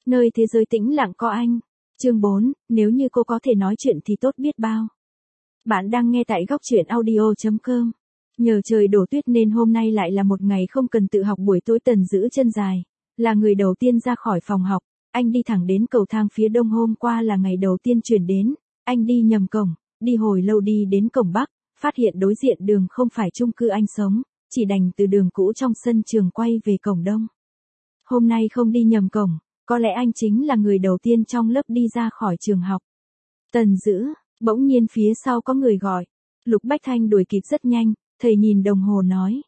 Nơi thế giới tĩnh lặng có anh. Chương 4, nếu như cô có thể nói chuyện thì tốt biết bao. Bạn đang nghe tại góc truyện audio.com. Nhờ trời đổ tuyết nên hôm nay lại là một ngày không cần tự học buổi tối. Tần giữ chân dài. Là người đầu tiên ra khỏi phòng học, anh đi thẳng đến cầu thang phía đông. Hôm qua là ngày đầu tiên chuyển đến, anh đi nhầm cổng, đi hồi lâu đi đến cổng Bắc, phát hiện đối diện đường không phải chung cư anh sống, chỉ đành từ đường cũ trong sân trường quay về cổng Đông. Hôm nay không đi nhầm cổng, có lẽ anh chính là người đầu tiên trong lớp đi ra khỏi trường học. Tần giữ, bỗng nhiên phía sau có người gọi. Lục Bách Thanh đuổi kịp rất nhanh, thầy nhìn đồng hồ nói.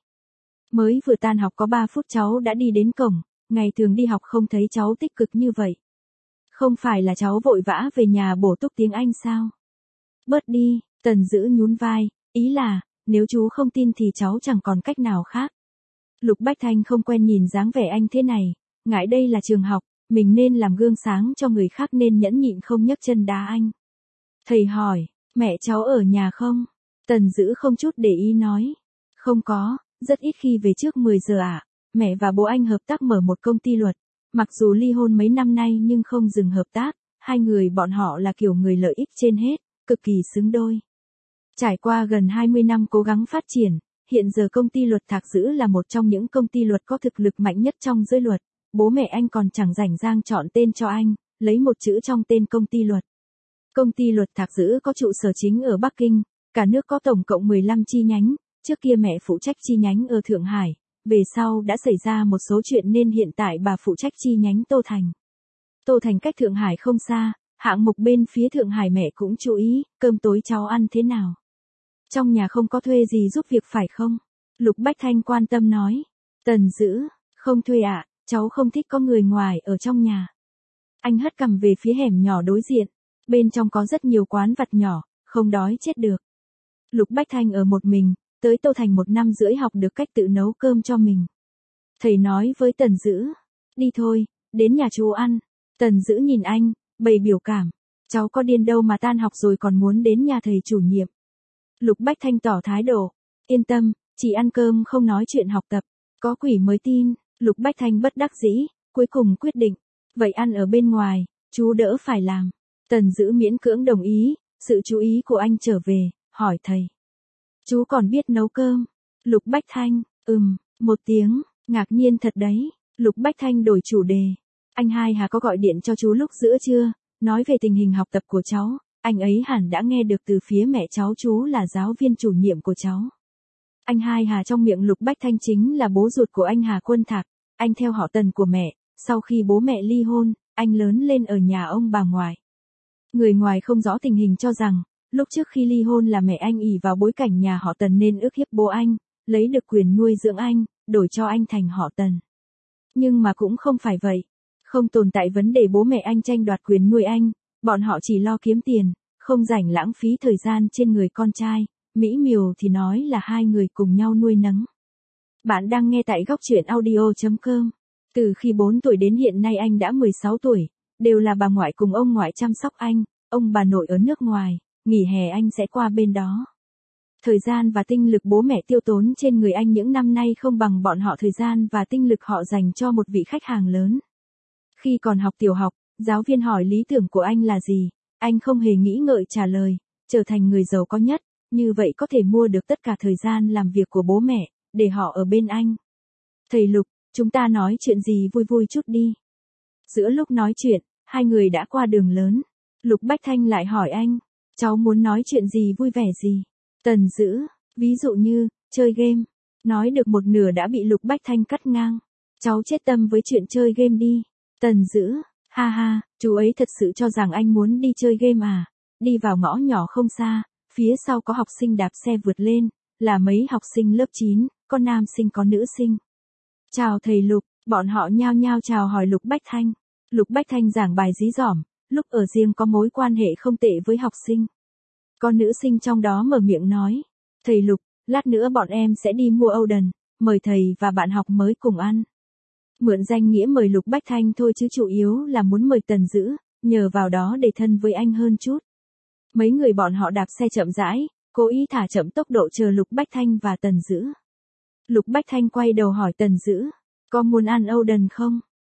Mới vừa tan học có 3 phút cháu đã đi đến cổng, ngày thường đi học không thấy cháu tích cực như vậy. Không phải là cháu vội vã về nhà bổ túc tiếng Anh sao? Bớt đi, Tần giữ nhún vai, ý là, nếu chú không tin thì cháu chẳng còn cách nào khác. Lục Bách Thanh không quen nhìn dáng vẻ anh thế này, ngại đây là trường học, mình nên làm gương sáng cho người khác nên nhẫn nhịn không nhấc chân đá anh. Thầy hỏi, mẹ cháu ở nhà không? Tần giữ không chút để ý nói. Không có, rất ít khi về trước 10 giờ ạ. Mẹ và bố anh hợp tác mở một công ty luật. Mặc dù ly hôn mấy năm nay nhưng không dừng hợp tác, hai người bọn họ là kiểu người lợi ích trên hết, cực kỳ xứng đôi. Trải qua gần 20 năm cố gắng phát triển, hiện giờ công ty luật Thạc Dữ là một trong những công ty luật có thực lực mạnh nhất trong giới luật. Bố mẹ anh còn chẳng rảnh rang chọn tên cho anh, lấy một chữ trong tên công ty luật. Công ty luật Thạc Dữ có trụ sở chính ở Bắc Kinh, cả nước có tổng cộng 15 chi nhánh, trước kia mẹ phụ trách chi nhánh ở Thượng Hải, về sau đã xảy ra một số chuyện nên hiện tại bà phụ trách chi nhánh Tô Thành. Tô Thành cách Thượng Hải không xa, hạng mục bên phía Thượng Hải mẹ cũng chú ý, cơm tối cháu ăn thế nào? Trong nhà không có thuê gì giúp việc phải không? Lục Bách Thanh quan tâm nói. Tần giữ, không thuê ạ, cháu không thích có người ngoài ở trong nhà. Anh hất cằm về phía hẻm nhỏ đối diện, bên trong có rất nhiều quán vặt nhỏ, không đói chết được. Lục Bách Thanh ở một mình, tới Tô Thành 1 năm rưỡi học được cách tự nấu cơm cho mình. Thầy nói với Tần giữ, đi thôi, đến nhà chú ăn. Tần giữ nhìn anh, bày biểu cảm, cháu có điên đâu mà tan học rồi còn muốn đến nhà thầy chủ nhiệm. Lục Bách Thanh tỏ thái độ, yên tâm, chỉ ăn cơm không nói chuyện học tập, có quỷ mới tin. Lục Bách Thanh bất đắc dĩ, cuối cùng quyết định, vậy ăn ở bên ngoài, chú đỡ phải làm. Tần giữ miễn cưỡng đồng ý, sự chú ý của anh trở về, hỏi thầy. Chú còn biết nấu cơm? Lục Bách Thanh, một tiếng, ngạc nhiên thật đấy. Lục Bách Thanh đổi chủ đề. Anh Hai Hà có gọi điện cho chú lúc giữa trưa, nói về tình hình học tập của cháu, anh ấy hẳn đã nghe được từ phía mẹ cháu, chú là giáo viên chủ nhiệm của cháu. Anh Hai Hà trong miệng Lục Bách Thanh chính là bố ruột của anh Hà Quân Thạc, anh theo họ Tần của mẹ, sau khi bố mẹ ly hôn, anh lớn lên ở nhà ông bà ngoại. Người ngoài không rõ tình hình cho rằng, lúc trước khi ly hôn là mẹ anh ỷ vào bối cảnh nhà họ Tần nên ức hiếp bố anh, lấy được quyền nuôi dưỡng anh, đổi cho anh thành họ Tần. Nhưng mà cũng không phải vậy. Không tồn tại vấn đề bố mẹ anh tranh đoạt quyền nuôi anh, bọn họ chỉ lo kiếm tiền, không rảnh lãng phí thời gian trên người con trai, mỹ miều thì nói là hai người cùng nhau nuôi nấng. Bạn đang nghe tại góc truyện audio.com. Từ khi 4 tuổi đến hiện nay anh đã 16 tuổi, đều là bà ngoại cùng ông ngoại chăm sóc anh, ông bà nội ở nước ngoài, nghỉ hè anh sẽ qua bên đó. Thời gian và tinh lực bố mẹ tiêu tốn trên người anh những năm nay không bằng bọn họ thời gian và tinh lực họ dành cho một vị khách hàng lớn. Khi còn học tiểu học, giáo viên hỏi lý tưởng của anh là gì, anh không hề nghĩ ngợi trả lời, trở thành người giàu có nhất, như vậy có thể mua được tất cả thời gian làm việc của bố mẹ, để họ ở bên anh. Thầy Lục, chúng ta nói chuyện gì vui vui chút đi. Giữa lúc nói chuyện, hai người đã qua đường lớn. Lục Bách Thanh lại hỏi anh, cháu muốn nói chuyện gì vui vẻ gì? Tần giữ, ví dụ như, chơi game. Nói được một nửa đã bị Lục Bách Thanh cắt ngang. Cháu chết tâm với chuyện chơi game đi. Tần giữ, ha ha, chú ấy thật sự cho rằng anh muốn đi chơi game à? Đi vào ngõ nhỏ không xa, phía sau có học sinh đạp xe vượt lên, là mấy học sinh lớp 9, có nam sinh có nữ sinh. Chào thầy Lục, bọn họ nhao nhao chào hỏi Lục Bách Thanh. Lục Bách Thanh giảng bài dí dỏm, lúc ở riêng có mối quan hệ không tệ với học sinh. Có nữ sinh trong đó mở miệng nói, thầy Lục, lát nữa bọn em sẽ đi mua Oden, mời thầy và bạn học mới cùng ăn. Mượn danh nghĩa mời Lục Bách Thanh thôi chứ chủ yếu là muốn mời Tần giữ, nhờ vào đó để thân với anh hơn chút. Mấy người bọn họ đạp xe chậm rãi, cố ý thả chậm tốc độ chờ Lục Bách Thanh và Tần giữ. Lục Bách Thanh quay đầu hỏi Tần giữ, có muốn ăn Oden không?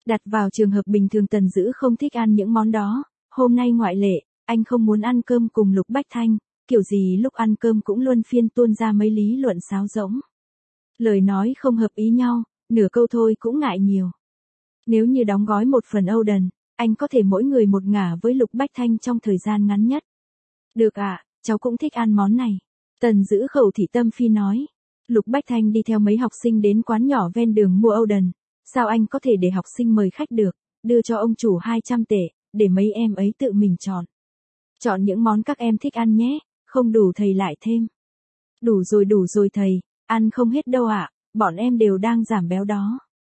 Đặt vào trường hợp bình thường Tần Dữ không thích ăn những món đó, hôm nay ngoại lệ, anh không muốn ăn cơm cùng Lục Bách Thanh, kiểu gì lúc ăn cơm cũng luân phiên tuôn ra mấy lý luận sáo rỗng. Lời nói không hợp ý nhau, nửa câu thôi cũng ngại nhiều. Nếu như đóng gói một phần Oden, anh có thể mỗi người một ngả với Lục Bách Thanh trong thời gian ngắn nhất. Được ạ, cháu cũng thích ăn món này. Tần Dữ khẩu thị tâm phi nói. Lục Bách Thanh đi theo mấy học sinh đến quán nhỏ ven đường mua Oden. Sao anh có thể để học sinh mời khách được, đưa cho ông chủ 200 tệ, để mấy em ấy tự mình chọn. Chọn những món các em thích ăn nhé, không đủ thầy lại thêm. Đủ rồi thầy, ăn không hết đâu ạ, bọn em đều đang giảm béo đó.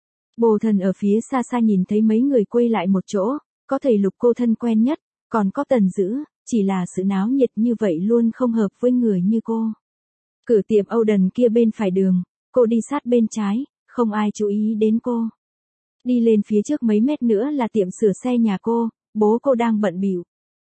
Bồ Thần ở phía xa xa nhìn thấy mấy người quây lại một chỗ, có thầy Lục cô thân quen nhất, còn có Tần Dữ, chỉ là sự náo nhiệt như vậy luôn không hợp với người như cô. Cửa tiệm Oden kia bên phải đường, cô đi sát bên trái, không ai chú ý đến cô. Đi lên phía trước mấy mét nữa là tiệm sửa xe nhà bố cô đang bận bịu.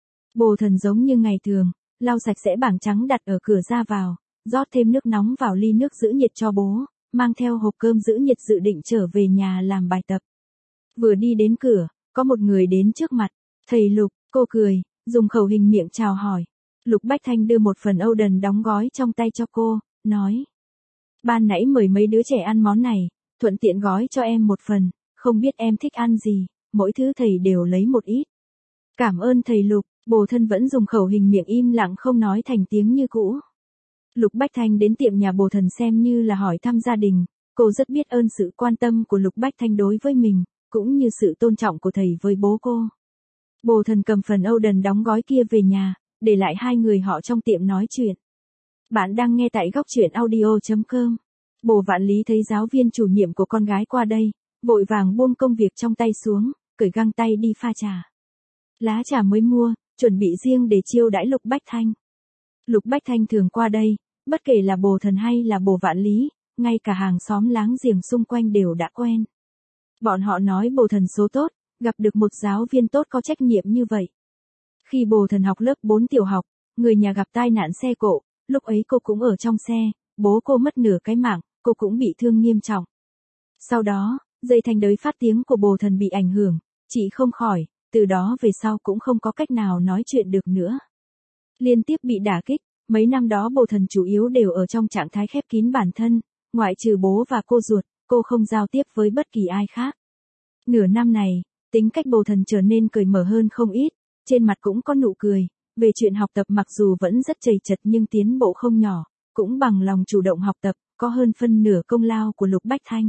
Bồ Thần giống như ngày thường, lau sạch sẽ bảng trắng đặt ở cửa ra vào, rót thêm nước nóng vào ly nước giữ nhiệt cho bố, mang theo hộp cơm giữ nhiệt dự định trở về nhà làm bài tập. Vừa đi đến cửa, có một người đến trước mặt, thầy Lục, cô cười, dùng khẩu hình miệng chào hỏi. Lục Bách Thanh đưa một phần Oden đóng gói trong tay cho cô, nói. Ban nãy mời mấy đứa trẻ ăn món này, thuận tiện gói cho em một phần, không biết em thích ăn gì, mỗi thứ thầy đều lấy một ít. Cảm ơn thầy Lục, Bồ Thân vẫn dùng khẩu hình miệng im lặng không nói thành tiếng như cũ. Lục Bách Thanh đến tiệm nhà Bồ Thần xem như là hỏi thăm gia đình, cô rất biết ơn sự quan tâm của Lục Bách Thanh đối với mình, cũng như sự tôn trọng của thầy với bố cô. Bồ Thần cầm phần Oden đóng gói kia về nhà, để lại hai người họ trong tiệm nói chuyện. Bạn đang nghe tại góc truyện audio.com. Bồ Vạn Lý thấy giáo viên chủ nhiệm của con gái qua đây, vội vàng buông công việc trong tay xuống, cởi găng tay đi pha trà. Lá trà mới mua, chuẩn bị riêng để chiêu đãi Lục Bách Thanh. Lục Bách Thanh thường qua đây, bất kể là Bồ Thần hay là Bồ Vạn Lý, ngay cả hàng xóm láng giềng xung quanh đều đã quen. Bọn họ nói Bồ Thần số tốt, gặp được một giáo viên tốt có trách nhiệm như vậy. Khi Bồ Thần học lớp 4 tiểu học, người nhà gặp tai nạn xe cộ, lúc ấy cô cũng ở trong xe, bố cô mất nửa cái mạng, cô cũng bị thương nghiêm trọng. Sau đó, dây thanh đới phát tiếng của Bồ Thần bị ảnh hưởng, chị không khỏi, từ đó về sau cũng không có cách nào nói chuyện được nữa. Liên tiếp bị đả kích, mấy năm đó Bồ Thần chủ yếu đều ở trong trạng thái khép kín bản thân, ngoại trừ bố và cô ruột, cô không giao tiếp với bất kỳ ai khác. Nửa năm này, tính cách Bồ Thần trở nên cởi mở hơn không ít, trên mặt cũng có nụ cười, về chuyện học tập mặc dù vẫn rất trầy trật nhưng tiến bộ không nhỏ, cũng bằng lòng chủ động học tập, có hơn phân nửa công lao của Lục Bách Thanh.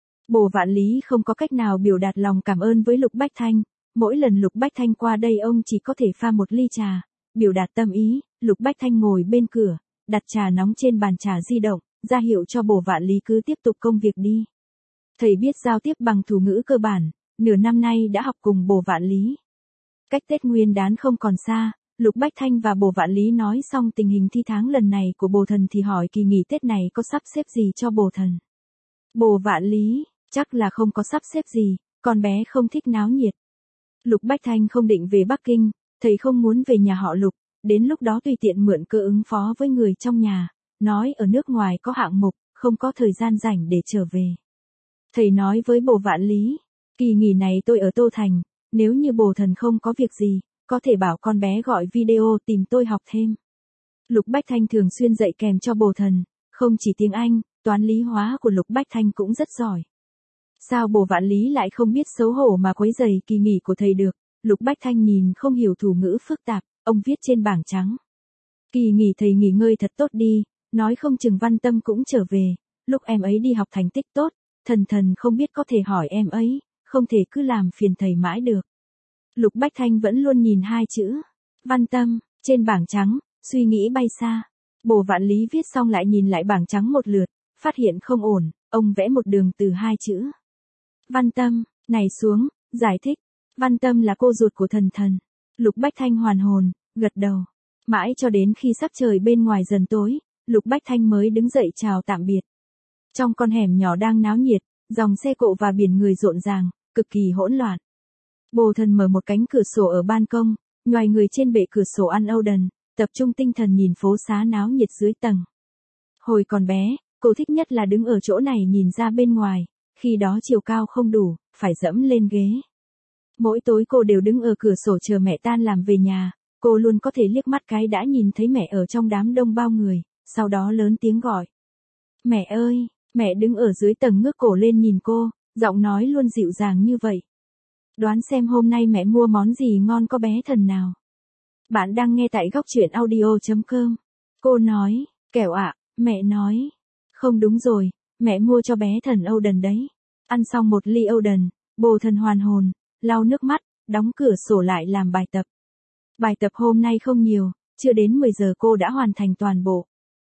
Bồ Vạn Lý không có cách nào biểu đạt lòng cảm ơn với Lục Bách Thanh, mỗi lần Lục Bách Thanh qua đây ông chỉ có thể pha một ly trà, biểu đạt tâm ý. Lục Bách Thanh ngồi bên cửa, đặt trà nóng trên bàn trà di động, ra hiệu cho Bồ Vạn Lý cứ tiếp tục công việc đi. Thầy biết giao tiếp bằng thủ ngữ cơ bản, nửa năm nay đã học cùng Bồ Vạn Lý. Cách Tết Nguyên Đán không còn xa, Lục Bách Thanh và Bồ Vạn Lý nói xong tình hình thi tháng lần này của Bồ Thần thì hỏi kỳ nghỉ Tết này có sắp xếp gì cho Bồ Thần. Bồ Vạn Lý, chắc là không có sắp xếp gì, con bé không thích náo nhiệt. Lục Bách Thanh không định về Bắc Kinh, thầy không muốn về nhà họ Lục, đến lúc đó tùy tiện mượn cơ ứng phó với người trong nhà, nói ở nước ngoài có hạng mục, không có thời gian rảnh để trở về. Thầy nói với Bồ Vạn Lý, kỳ nghỉ này tôi ở Tô Thành, nếu như Bồ Thần không có việc gì, có thể bảo con bé gọi video tìm tôi học thêm. Lục Bách Thanh thường xuyên dạy kèm cho Bồ Thần, không chỉ tiếng Anh, toán lý hóa của Lục Bách Thanh cũng rất giỏi. Sao Bồ Vạn Lý lại không biết xấu hổ mà quấy rầy kỳ nghỉ của thầy được? Lục Bách Thanh nhìn không hiểu thủ ngữ phức tạp, ông viết trên bảng trắng. Kỳ nghỉ thầy nghỉ ngơi thật tốt đi, nói không chừng Văn Tâm cũng trở về, lúc em ấy đi học thành tích tốt, thần không biết có thể hỏi em ấy, không thể cứ làm phiền thầy mãi được. Lục Bách Thanh vẫn luôn nhìn hai chữ, Văn Tâm, trên bảng trắng, suy nghĩ bay xa. Bồ Vạn Lý viết xong lại nhìn lại bảng trắng một lượt, phát hiện không ổn, ông vẽ một đường từ hai chữ. Văn Tâm, này xuống, giải thích, Văn Tâm là cô ruột của thần. Lục Bách Thanh hoàn hồn, gật đầu. Mãi cho đến khi sắc trời bên ngoài dần tối, Lục Bách Thanh mới đứng dậy chào tạm biệt. Trong con hẻm nhỏ đang náo nhiệt, dòng xe cộ và biển người rộn ràng, cực kỳ hỗn loạn. Bồ Thần mở một cánh cửa sổ ở ban công, nhoài người trên bệ cửa sổ ăn Oden, tập trung tinh thần nhìn phố xá náo nhiệt dưới tầng. Hồi còn bé, cô thích nhất là đứng ở chỗ này nhìn ra bên ngoài, khi đó chiều cao không đủ, phải dẫm lên ghế. Mỗi tối cô đều đứng ở cửa sổ chờ mẹ tan làm về nhà, cô luôn có thể liếc mắt cái đã nhìn thấy mẹ ở trong đám đông bao người, sau đó lớn tiếng gọi. Mẹ ơi, mẹ đứng ở dưới tầng ngước cổ lên nhìn cô, giọng nói luôn dịu dàng như vậy. Đoán xem hôm nay mẹ mua món gì ngon có bé thần nào. Bạn đang nghe tại góc truyện audio.com. Cô nói, kẹo ạ, mẹ nói. Không đúng rồi, mẹ mua cho bé thần Oden đấy. Ăn xong một ly Oden, bồ thần hoàn hồn, lau nước mắt, đóng cửa sổ lại làm bài tập. Bài tập hôm nay không nhiều, chưa đến 10 giờ cô đã hoàn thành toàn bộ.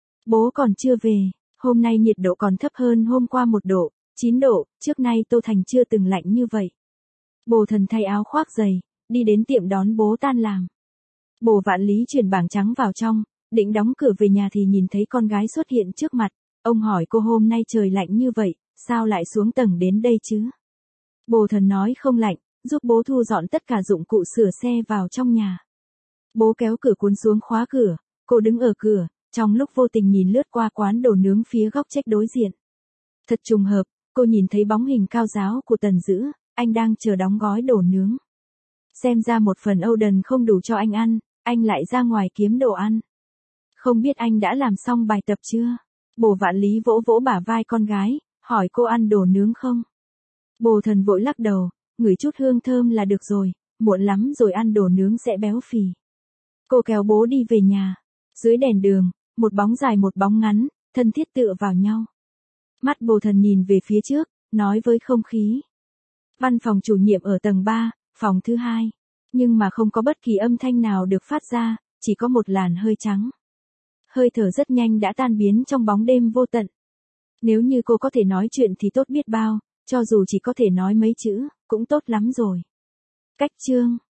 Bố còn chưa về, hôm nay nhiệt độ còn thấp hơn hôm qua 1 độ, 9 độ, trước nay Tô Thành chưa từng lạnh như vậy. Bồ thần thay áo khoác giày, đi đến tiệm đón bố tan làm. Bồ Vạn Lý chuyển bảng trắng vào trong, định đóng cửa về nhà thì nhìn thấy con gái xuất hiện trước mặt. Ông hỏi cô hôm nay trời lạnh như vậy, sao lại xuống tầng đến đây chứ? Bồ thần nói không lạnh, giúp bố thu dọn tất cả dụng cụ sửa xe vào trong nhà. Bố kéo cửa cuốn xuống khóa cửa, cô đứng ở cửa, trong lúc vô tình nhìn lướt qua quán đồ nướng phía góc chếch đối diện. Thật trùng hợp, cô nhìn thấy bóng hình cao ráo của Tần Dữ, anh đang chờ đóng gói đồ nướng. Xem ra một phần Oden không đủ cho anh ăn, anh lại ra ngoài kiếm đồ ăn. Không biết anh đã làm xong bài tập chưa? Bồ Vạn Lý vỗ vỗ bả vai con gái, hỏi cô ăn đồ nướng không? Bồ thần vội lắc đầu, ngửi chút hương thơm là được rồi, muộn lắm rồi ăn đồ nướng sẽ béo phì. Cô kéo bố đi về nhà. Dưới đèn đường, một bóng dài một bóng ngắn, thân thiết tựa vào nhau. Mắt bồ thần nhìn về phía trước, nói với không khí. Văn phòng chủ nhiệm ở tầng 3, phòng thứ 2. Nhưng mà không có bất kỳ âm thanh nào được phát ra, chỉ có một làn hơi trắng. Hơi thở rất nhanh đã tan biến trong bóng đêm vô tận. Nếu như cô có thể nói chuyện thì tốt biết bao, cho dù chỉ có thể nói mấy chữ, cũng tốt lắm rồi. Cách chương